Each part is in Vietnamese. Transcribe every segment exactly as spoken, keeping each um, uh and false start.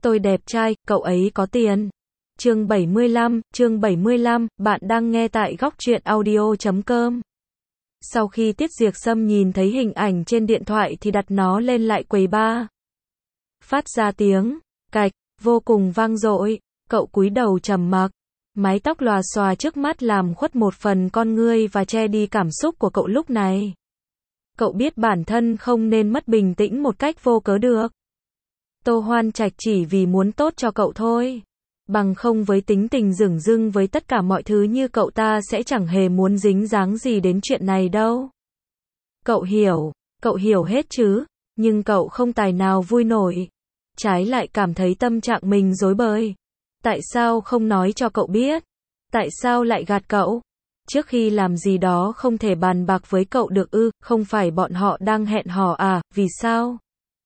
Tôi đẹp trai, cậu ấy có tiền. Chương bảy mươi lăm, chương bảy mươi lăm, bạn đang nghe tại góc truyện audio chấm com. Sau khi Tiết Diệc Sâm nhìn thấy hình ảnh trên điện thoại thì đặt nó lên lại quầy bar. Phát ra tiếng cạch vô cùng vang dội, cậu cúi đầu trầm mặc, mái tóc lòa xòa trước mắt làm khuất một phần con ngươi và che đi cảm xúc của cậu lúc này. Cậu biết bản thân không nên mất bình tĩnh một cách vô cớ được. Tô Hoan Trạch chỉ vì muốn tốt cho cậu thôi. Bằng không với tính tình dửng dưng với tất cả mọi thứ như cậu ta sẽ chẳng hề muốn dính dáng gì đến chuyện này đâu. Cậu hiểu, cậu hiểu hết chứ, nhưng cậu không tài nào vui nổi. Trái lại cảm thấy tâm trạng mình rối bời. Tại sao không nói cho cậu biết? Tại sao lại gạt cậu? Trước khi làm gì đó không thể bàn bạc với cậu được ư, không phải bọn họ đang hẹn hò à, vì sao?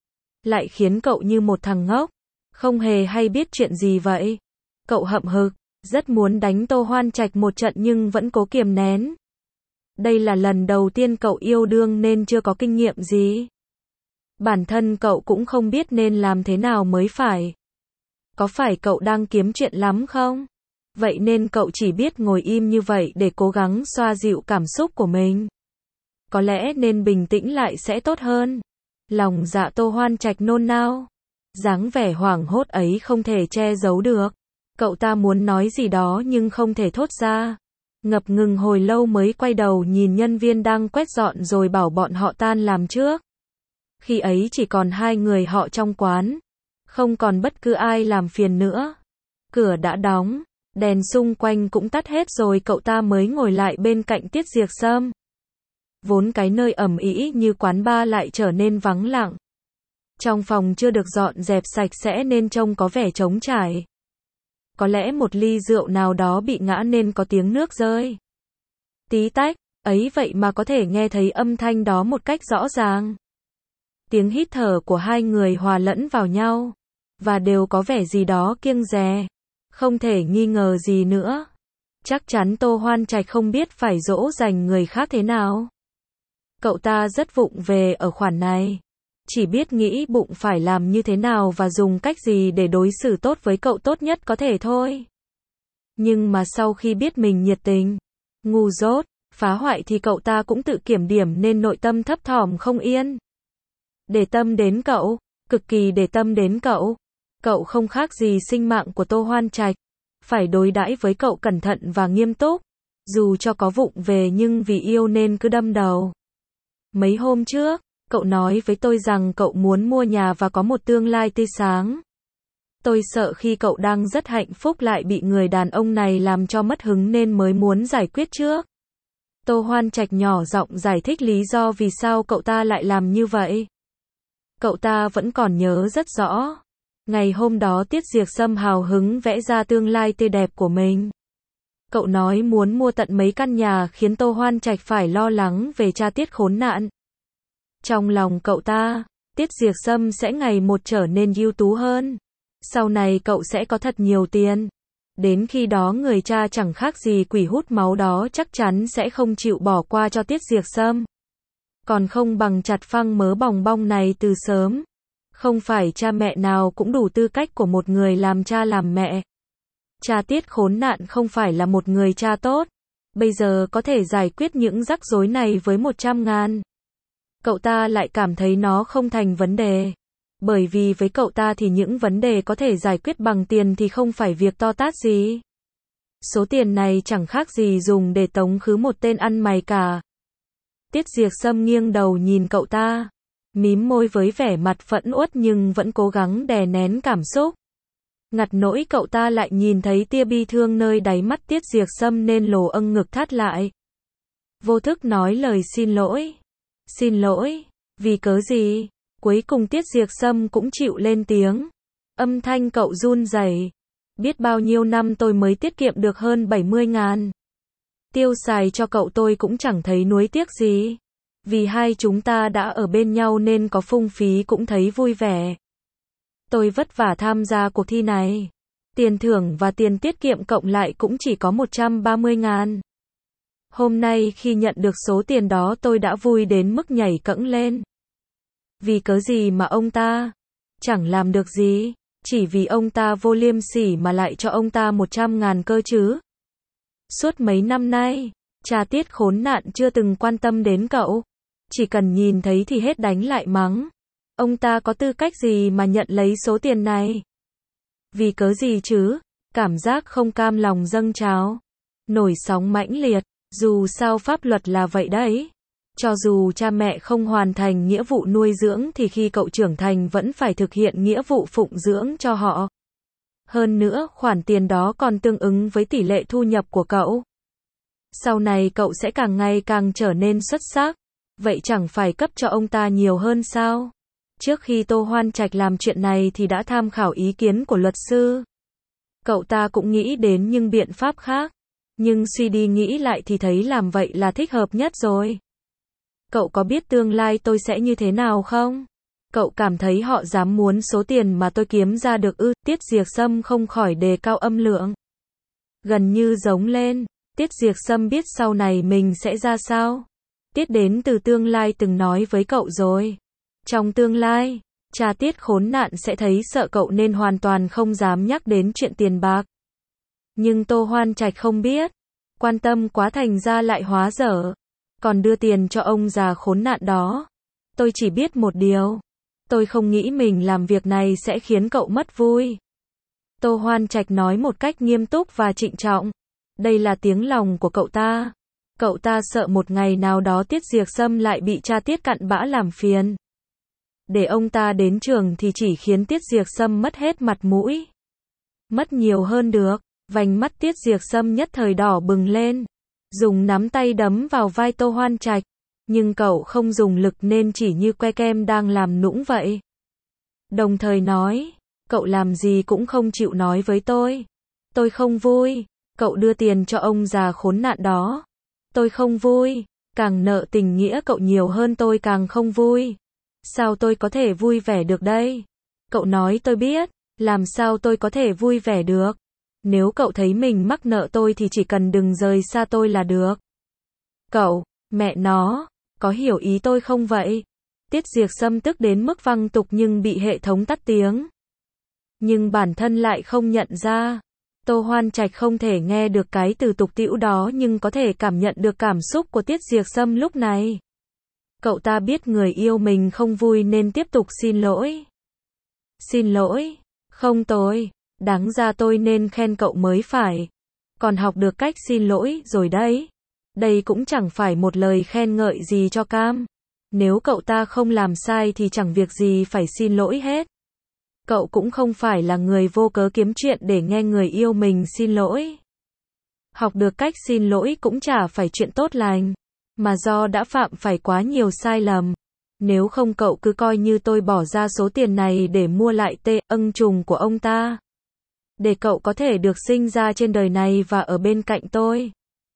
Lại khiến cậu như một thằng ngốc, không hề hay biết chuyện gì vậy. Cậu hậm hực, rất muốn đánh Tô Hoan Trạch một trận nhưng vẫn cố kiềm nén. Đây là lần đầu tiên cậu yêu đương nên chưa có kinh nghiệm gì. Bản thân cậu cũng không biết nên làm thế nào mới phải. Có phải cậu đang kiếm chuyện lắm không? Vậy nên cậu chỉ biết ngồi im như vậy để cố gắng xoa dịu cảm xúc của mình. Có lẽ nên bình tĩnh lại sẽ tốt hơn. Lòng dạ Tô Hoan Trạch nôn nao. Dáng vẻ hoảng hốt ấy không thể che giấu được. Cậu ta muốn nói gì đó nhưng không thể thốt ra. Ngập ngừng hồi lâu mới quay đầu nhìn nhân viên đang quét dọn rồi bảo bọn họ tan làm trước. Khi ấy chỉ còn hai người họ trong quán. Không còn bất cứ ai làm phiền nữa. Cửa đã đóng, đèn xung quanh cũng tắt hết rồi cậu ta mới ngồi lại bên cạnh Tiết Diệc Sâm. Vốn cái nơi ầm ĩ như quán bar lại trở nên vắng lặng. Trong phòng chưa được dọn dẹp sạch sẽ nên trông có vẻ trống trải. Có lẽ một ly rượu nào đó bị ngã nên có tiếng nước rơi. Tí tách, ấy vậy mà có thể nghe thấy âm thanh đó một cách rõ ràng. Tiếng hít thở của hai người hòa lẫn vào nhau. Và đều có vẻ gì đó kiêng dè. Không thể nghi ngờ gì nữa. Chắc chắn Tô Hoan Trạch không biết phải dỗ dành người khác thế nào. Cậu ta rất vụng về ở khoản này. Chỉ biết nghĩ bụng phải làm như thế nào và dùng cách gì để đối xử tốt với cậu tốt nhất có thể thôi. Nhưng mà sau khi biết mình nhiệt tình, ngu dốt, phá hoại thì cậu ta cũng tự kiểm điểm nên nội tâm thấp thỏm không yên. Để tâm đến cậu, cực kỳ để tâm đến cậu. Cậu không khác gì sinh mạng của Tô Hoan Trạch. Phải đối đãi với cậu cẩn thận và nghiêm túc. Dù cho có vụng về nhưng vì yêu nên cứ đâm đầu. Mấy hôm trước, cậu nói với tôi rằng cậu muốn mua nhà và có một tương lai tươi sáng. Tôi sợ khi cậu đang rất hạnh phúc lại bị người đàn ông này làm cho mất hứng nên mới muốn giải quyết trước. Tô Hoan Trạch nhỏ giọng giải thích lý do vì sao cậu ta lại làm như vậy. Cậu ta vẫn còn nhớ rất rõ. Ngày hôm đó Tiết Diệc Sâm hào hứng vẽ ra tương lai tươi đẹp của mình. Cậu nói muốn mua tận mấy căn nhà khiến Tô Hoan Trạch phải lo lắng về cha Tiết khốn nạn. Trong lòng cậu ta, Tiết Diệc Sâm sẽ ngày một trở nên ưu tú hơn. Sau này cậu sẽ có thật nhiều tiền. Đến khi đó người cha chẳng khác gì quỷ hút máu đó chắc chắn sẽ không chịu bỏ qua cho Tiết Diệc Sâm. Còn không bằng chặt phăng mớ bòng bong này từ sớm. Không phải cha mẹ nào cũng đủ tư cách của một người làm cha làm mẹ. Cha Tiết khốn nạn không phải là một người cha tốt. Bây giờ có thể giải quyết những rắc rối này với một trăm ngàn. Cậu ta lại cảm thấy nó không thành vấn đề. Bởi vì với cậu ta thì những vấn đề có thể giải quyết bằng tiền thì không phải việc to tát gì. Số tiền này chẳng khác gì dùng để tống khứ một tên ăn mày cả. Tiết Diệc Sâm nghiêng đầu nhìn cậu ta. Mím môi với vẻ mặt phẫn uất nhưng vẫn cố gắng đè nén cảm xúc. Ngặt nỗi cậu ta lại nhìn thấy tia bi thương nơi đáy mắt Tiết Diệc Sâm nên lồ âng ngực thắt lại. Vô thức nói lời xin lỗi. Xin lỗi, vì cớ gì? Cuối cùng Tiết Diệc Sâm cũng chịu lên tiếng. Âm thanh cậu run rẩy. Biết bao nhiêu năm tôi mới tiết kiệm được hơn bảy mươi ngàn. Tiêu xài cho cậu tôi cũng chẳng thấy nuối tiếc gì. Vì hai chúng ta đã ở bên nhau nên có phung phí cũng thấy vui vẻ. Tôi vất vả tham gia cuộc thi này. Tiền thưởng và tiền tiết kiệm cộng lại cũng chỉ có một trăm ba mươi ngàn. Hôm nay khi nhận được số tiền đó tôi đã vui đến mức nhảy cẫng lên. Vì cớ gì mà ông ta chẳng làm được gì, Chỉ vì ông ta vô liêm sỉ mà lại cho ông ta một trăm ngàn cơ chứ. Suốt mấy năm nay, cha Tiết khốn nạn chưa từng quan tâm đến cậu. Chỉ cần nhìn thấy thì hết đánh lại mắng. Ông ta có tư cách gì mà nhận lấy số tiền này? Vì cớ gì chứ? Cảm giác không cam lòng dâng trào. Nổi sóng mãnh liệt. Dù sao pháp luật là vậy đấy. Cho dù cha mẹ không hoàn thành nghĩa vụ nuôi dưỡng thì khi cậu trưởng thành vẫn phải thực hiện nghĩa vụ phụng dưỡng cho họ. Hơn nữa, khoản tiền đó còn tương ứng với tỷ lệ thu nhập của cậu. Sau này cậu sẽ càng ngày càng trở nên xuất sắc. Vậy chẳng phải cấp cho ông ta nhiều hơn sao? Trước khi Tô Hoan Trạch làm chuyện này thì đã tham khảo ý kiến của luật sư. Cậu ta cũng nghĩ đến những biện pháp khác. Nhưng suy đi nghĩ lại thì thấy làm vậy là thích hợp nhất rồi. Cậu có biết tương lai tôi sẽ như thế nào không? Cậu cảm thấy họ dám muốn số tiền mà tôi kiếm ra được ư? Tiết Diệp Sâm không khỏi đề cao âm lượng. Gần như giống lên. Tiết Diệp Sâm biết sau này mình sẽ ra sao. Tiết đến từ tương lai từng nói với cậu rồi. Trong tương lai, cha Tiết khốn nạn sẽ thấy sợ cậu nên hoàn toàn không dám nhắc đến chuyện tiền bạc. Nhưng Tô Hoan Trạch không biết. Quan tâm quá thành ra lại hóa dở. Còn đưa tiền cho ông già khốn nạn đó. Tôi chỉ biết một điều. Tôi không nghĩ mình làm việc này sẽ khiến cậu mất vui. Tô Hoan Trạch nói một cách nghiêm túc và trịnh trọng. Đây là tiếng lòng của cậu ta. Cậu ta sợ một ngày nào đó Tiết Diệp Sâm lại bị cha Tiết cặn bã làm phiền. Để ông ta đến trường thì chỉ khiến Tiết Diệp Sâm mất hết mặt mũi. Mất nhiều hơn được. Vành mắt Tiết Diệp Sâm nhất thời đỏ bừng lên. Dùng nắm tay đấm vào vai Tô Hoan Trạch. Nhưng cậu không dùng lực nên chỉ như que kem đang làm nũng vậy. Đồng thời nói, cậu làm gì cũng không chịu nói với tôi. Tôi không vui. Cậu đưa tiền cho ông già khốn nạn đó. Tôi không vui. Càng nợ tình nghĩa cậu nhiều hơn tôi càng không vui. Sao tôi có thể vui vẻ được đây? Cậu nói tôi biết. Làm sao tôi có thể vui vẻ được? Nếu cậu thấy mình mắc nợ tôi thì chỉ cần đừng rời xa tôi là được. Cậu, mẹ nó, có hiểu ý tôi không vậy? Tiết Diệp Sâm tức đến mức văng tục nhưng bị hệ thống tắt tiếng. Nhưng bản thân lại không nhận ra. Tô Hoan Trạch không thể nghe được cái từ tục tĩu đó nhưng có thể cảm nhận được cảm xúc của Tiết Diệp Sâm lúc này. Cậu ta biết người yêu mình không vui nên tiếp tục xin lỗi. Xin lỗi, không tôi, đáng ra tôi nên khen cậu mới phải. Còn học được cách xin lỗi rồi đấy. Đây cũng chẳng phải một lời khen ngợi gì cho Cam. Nếu cậu ta không làm sai thì chẳng việc gì phải xin lỗi hết. Cậu cũng không phải là người vô cớ kiếm chuyện để nghe người yêu mình xin lỗi. Học được cách xin lỗi cũng chả phải chuyện tốt lành. Mà do đã phạm phải quá nhiều sai lầm. Nếu không cậu cứ coi như tôi bỏ ra số tiền này để mua lại tê ân trùng của ông ta. Để cậu có thể được sinh ra trên đời này và ở bên cạnh tôi.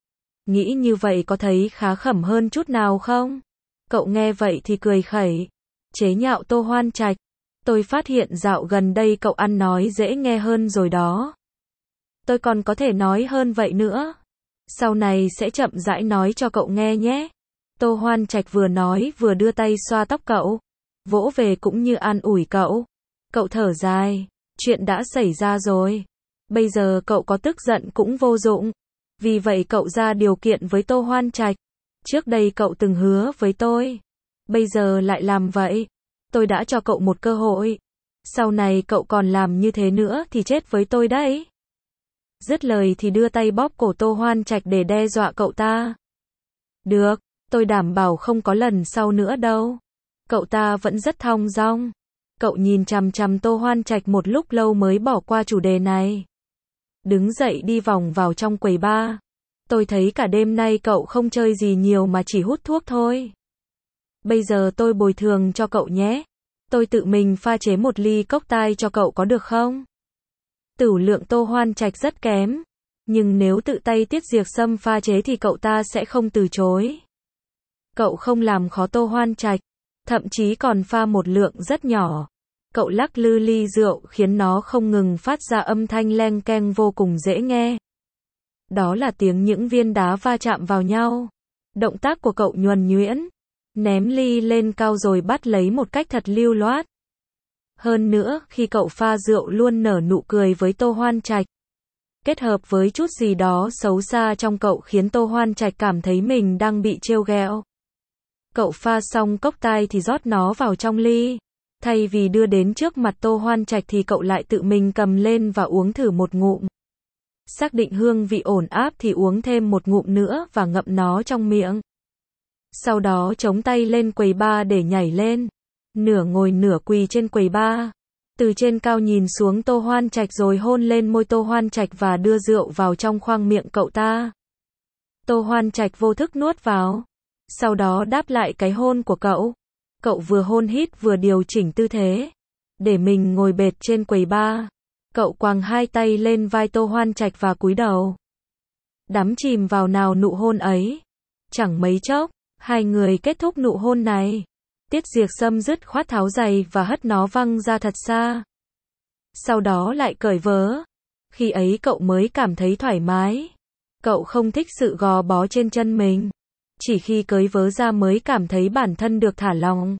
Nghĩ như vậy có thấy khá khẩm hơn chút nào không? Cậu nghe vậy thì cười khẩy. Chế nhạo Tô Hoan Trạch. Tôi phát hiện dạo gần đây cậu ăn nói dễ nghe hơn rồi đó. Tôi còn có thể nói hơn vậy nữa. Sau này sẽ chậm rãi nói cho cậu nghe nhé. Tô Hoan Trạch vừa nói vừa đưa tay xoa tóc cậu. Vỗ về cũng như an ủi cậu. Cậu thở dài. Chuyện đã xảy ra rồi. Bây giờ cậu có tức giận cũng vô dụng. Vì vậy cậu ra điều kiện với Tô Hoan Trạch. Trước đây cậu từng hứa với tôi. Bây giờ lại làm vậy. Tôi đã cho cậu một cơ hội. Sau này cậu còn làm như thế nữa thì chết với tôi đấy. Dứt lời thì đưa tay bóp cổ Tô Hoan Trạch để đe dọa cậu ta. Được, tôi đảm bảo không có lần sau nữa đâu. Cậu ta vẫn rất thong dong. Cậu nhìn chằm chằm Tô Hoan Trạch một lúc lâu mới bỏ qua chủ đề này. Đứng dậy đi vòng vào trong quầy bar. Tôi thấy cả đêm nay cậu không chơi gì nhiều mà chỉ hút thuốc thôi. Bây giờ tôi bồi thường cho cậu nhé. Tôi tự mình pha chế một ly cocktail cho cậu có được không? Tửu lượng Tô Hoan Trạch rất kém. Nhưng nếu tự tay Tiết Diệp Sâm pha chế thì cậu ta sẽ không từ chối. Cậu không làm khó Tô Hoan Trạch. Thậm chí còn pha một lượng rất nhỏ. Cậu lắc lư ly rượu khiến nó không ngừng phát ra âm thanh leng keng vô cùng dễ nghe. Đó là tiếng những viên đá va chạm vào nhau. Động tác của cậu nhuần nhuyễn. Ném ly lên cao rồi bắt lấy một cách thật lưu loát. Hơn nữa, khi cậu pha rượu luôn nở nụ cười với Tô Hoan Trạch. Kết hợp với chút gì đó xấu xa trong cậu khiến Tô Hoan Trạch cảm thấy mình đang bị trêu ghẹo. Cậu pha xong cốc tai thì rót nó vào trong ly. Thay vì đưa đến trước mặt Tô Hoan Trạch thì cậu lại tự mình cầm lên và uống thử một ngụm. Xác định hương vị ổn áp thì uống thêm một ngụm nữa và ngậm nó trong miệng. Sau đó chống tay lên quầy bar để nhảy lên. Nửa ngồi nửa quỳ trên quầy bar. Từ trên cao nhìn xuống Tô Hoan Trạch rồi hôn lên môi Tô Hoan Trạch và đưa rượu vào trong khoang miệng cậu ta. Tô Hoan Trạch vô thức nuốt vào. Sau đó đáp lại cái hôn của cậu. Cậu vừa hôn hít vừa điều chỉnh tư thế. Để mình ngồi bệt trên quầy bar. Cậu quàng hai tay lên vai Tô Hoan Trạch và cúi đầu. Đắm chìm vào nào nụ hôn ấy. Chẳng mấy chốc, hai người kết thúc nụ hôn này. Tiết Diệp Sâm dứt khoát tháo giày và hất nó văng ra thật xa. Sau đó lại cởi vớ. Khi ấy cậu mới cảm thấy thoải mái. Cậu không thích sự gò bó trên chân mình. Chỉ khi cởi vớ ra mới cảm thấy bản thân được thả lỏng.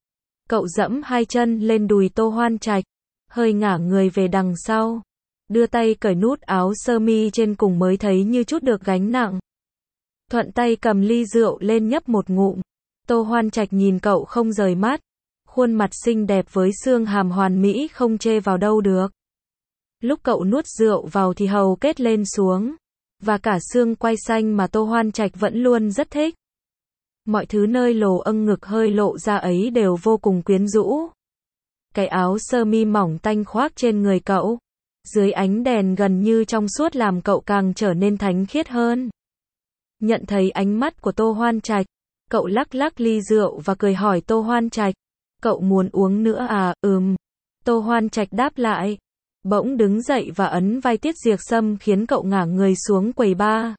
Cậu dẫm hai chân lên đùi Tô Hoan Trạch. Hơi ngả người về đằng sau. Đưa tay cởi nút áo sơ mi trên cùng mới thấy như chút được gánh nặng. Thuận tay cầm ly rượu lên nhấp một ngụm. Tô Hoan Trạch nhìn cậu không rời mắt. Khuôn mặt xinh đẹp với xương hàm hoàn mỹ không chê vào đâu được. Lúc cậu nuốt rượu vào thì hầu kết lên xuống. Và cả xương quai xanh mà Tô Hoan Trạch vẫn luôn rất thích. Mọi thứ nơi lồ âng ngực hơi lộ ra ấy đều vô cùng quyến rũ. Cái áo sơ mi mỏng tanh khoác trên người cậu. Dưới ánh đèn gần như trong suốt làm cậu càng trở nên thánh khiết hơn. Nhận thấy ánh mắt của Tô Hoan Trạch. Cậu lắc lắc ly rượu và cười hỏi Tô Hoan Trạch. Cậu muốn uống nữa à? Ừm. Tô Hoan Trạch đáp lại. Bỗng đứng dậy và ấn vai Tiết Diệp Sâm khiến cậu ngả người xuống quầy bar.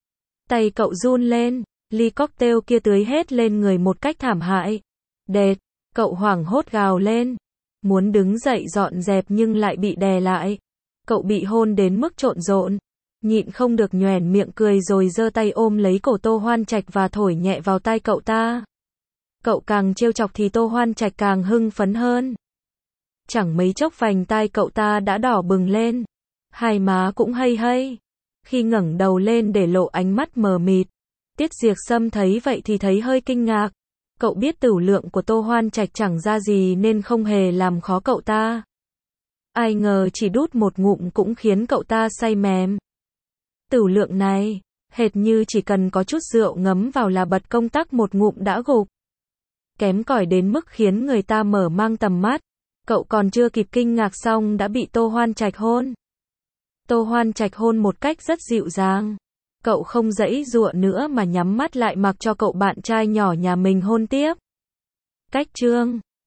Tay cậu run lên. Ly cocktail kia tưới hết lên người một cách thảm hại. Đệt. Cậu hoảng hốt gào lên. Muốn đứng dậy dọn dẹp nhưng lại bị đè lại. Cậu bị hôn đến mức trộn rộn. Nhịn không được nhoẻn miệng cười rồi giơ tay ôm lấy cổ Tô Hoan Trạch và thổi nhẹ vào tai cậu ta. Cậu càng trêu chọc thì Tô Hoan Trạch càng hưng phấn hơn. Chẳng mấy chốc vành tai cậu ta đã đỏ bừng lên. Hai má cũng hây hây. Khi ngẩng đầu lên để lộ ánh mắt mờ mịt. Tiết Diệp Sâm thấy vậy thì thấy hơi kinh ngạc. Cậu biết tửu lượng của Tô Hoan Trạch chẳng ra gì nên không hề làm khó cậu ta. Ai ngờ chỉ đút một ngụm cũng khiến cậu ta say mềm. Tửu lượng này, hệt như chỉ cần có chút rượu ngấm vào là bật công tắc một ngụm đã gục. Kém cỏi đến mức khiến người ta mở mang tầm mắt. Cậu còn chưa kịp kinh ngạc xong đã bị Tô Hoan Trạch hôn. Tô Hoan Trạch hôn một cách rất dịu dàng. Cậu không giãy giụa nữa mà nhắm mắt lại mặc cho cậu bạn trai nhỏ nhà mình hôn tiếp. Cách chương